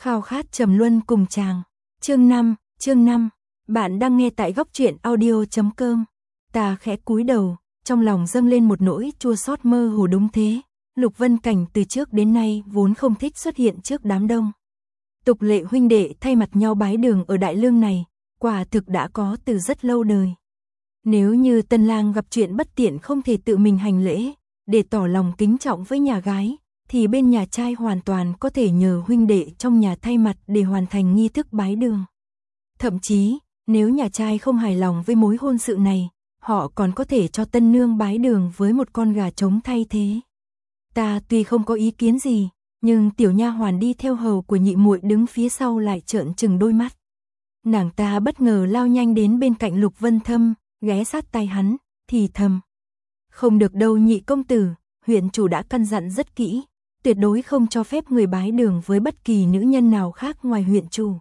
Khao khát trầm luân cùng chàng. Chương 5. Bạn đang nghe tại góc truyện audio.com. Ta khẽ cúi đầu, trong lòng dâng lên một nỗi chua xót mơ hồ. Đúng thế, Lục Vân Cảnh từ trước đến nay vốn không thích xuất hiện trước đám đông. Tục lệ huynh đệ thay mặt nhau bái đường ở Đại Lương này, quả thực đã có từ rất lâu đời. Nếu như tân lang gặp chuyện bất tiện không thể tự mình hành lễ, để tỏ lòng kính trọng với nhà gái, thì bên nhà trai hoàn toàn có thể nhờ huynh đệ trong nhà thay mặt để hoàn thành nghi thức bái đường. Thậm chí, nếu nhà trai không hài lòng với mối hôn sự này, họ còn có thể cho tân nương bái đường với một con gà trống thay thế. Ta tuy không có ý kiến gì, nhưng tiểu nha hoàn đi theo hầu của nhị muội đứng phía sau lại trợn trừng đôi mắt. Nàng ta bất ngờ lao nhanh đến bên cạnh Lục Vân Thâm, ghé sát tai hắn, thì thầm: "Không được đâu nhị công tử, huyện chủ đã căn dặn rất kỹ, tuyệt đối không cho phép người bái đường với bất kỳ nữ nhân nào khác ngoài huyện chủ.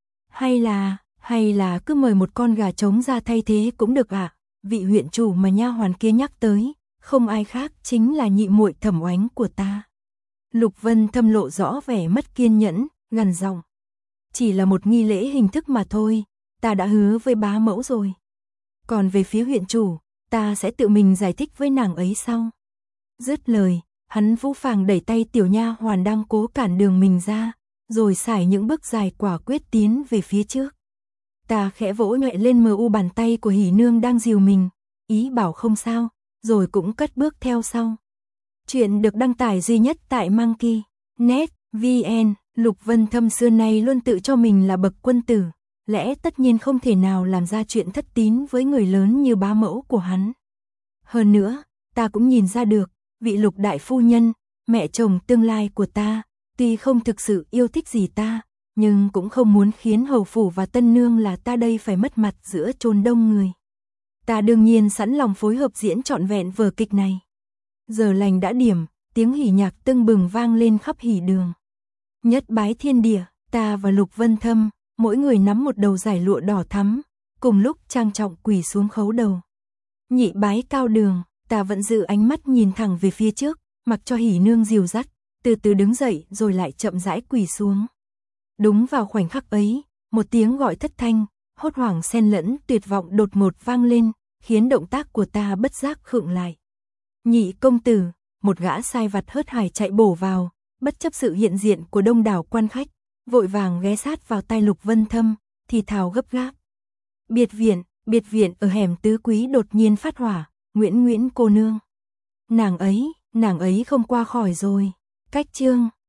Hay là cứ mời một con gà trống ra thay thế cũng được ạ." Vị huyện chủ mà nha hoàn kia nhắc tới, không ai khác chính là nhị muội Thẩm Oánh của ta. Lục Vân Thâm lộ rõ vẻ mất kiên nhẫn, gằn giọng: "Chỉ là một nghi lễ hình thức mà thôi, ta đã hứa với bá mẫu rồi. Còn về phía huyện chủ, ta sẽ tự mình giải thích với nàng ấy sau." Dứt lời, hắn vũ phàng đẩy tay tiểu nha hoàn đang cố cản đường mình ra, rồi sải những bước dài quả quyết tiến về phía trước. Ta khẽ vỗ nhẹ lên mờ u bàn tay của Hỉ Nương đang dìu mình, ý bảo không sao, rồi cũng cất bước theo sau. Chuyện được đăng tải duy nhất tại Monkey.net VN. Lục Vân Thâm xưa nay luôn tự cho mình là bậc quân tử, lẽ tất nhiên không thể nào làm ra chuyện thất tín với người lớn như bá mẫu của hắn. Hơn nữa, ta cũng nhìn ra được, vị Lục đại phu nhân, mẹ chồng tương lai của ta, tuy không thực sự yêu thích gì ta, nhưng cũng không muốn khiến hầu phủ và tân nương là ta đây phải mất mặt giữa chốn đông người. Ta đương nhiên sẵn lòng phối hợp diễn trọn vẹn vở kịch này. Giờ lành đã điểm, tiếng hỉ nhạc tưng bừng vang lên khắp hỉ đường. Nhất bái thiên địa, ta và Lục Vân Thâm, mỗi người nắm một đầu dải lụa đỏ thắm, cùng lúc trang trọng quỳ xuống khấu đầu. Nhị bái cao đường, ta vẫn giữ ánh mắt nhìn thẳng về phía trước, mặc cho Hỉ Nương dìu dắt, từ từ đứng dậy rồi lại chậm rãi quỳ xuống. Đúng vào khoảnh khắc ấy, một tiếng gọi thất thanh, hốt hoảng xen lẫn tuyệt vọng đột ngột vang lên, khiến động tác của ta bất giác khựng lại. Nhị công tử, một gã sai vặt hớt hải chạy bổ vào, bất chấp sự hiện diện của đông đảo quan khách, vội vàng ghé sát vào tai Lục Vân Thâm, thì thào gấp gáp: Biệt viện ở hẻm Tứ Quý đột nhiên phát hỏa, Nguyễn cô nương. Nàng ấy không qua khỏi rồi. Cách chương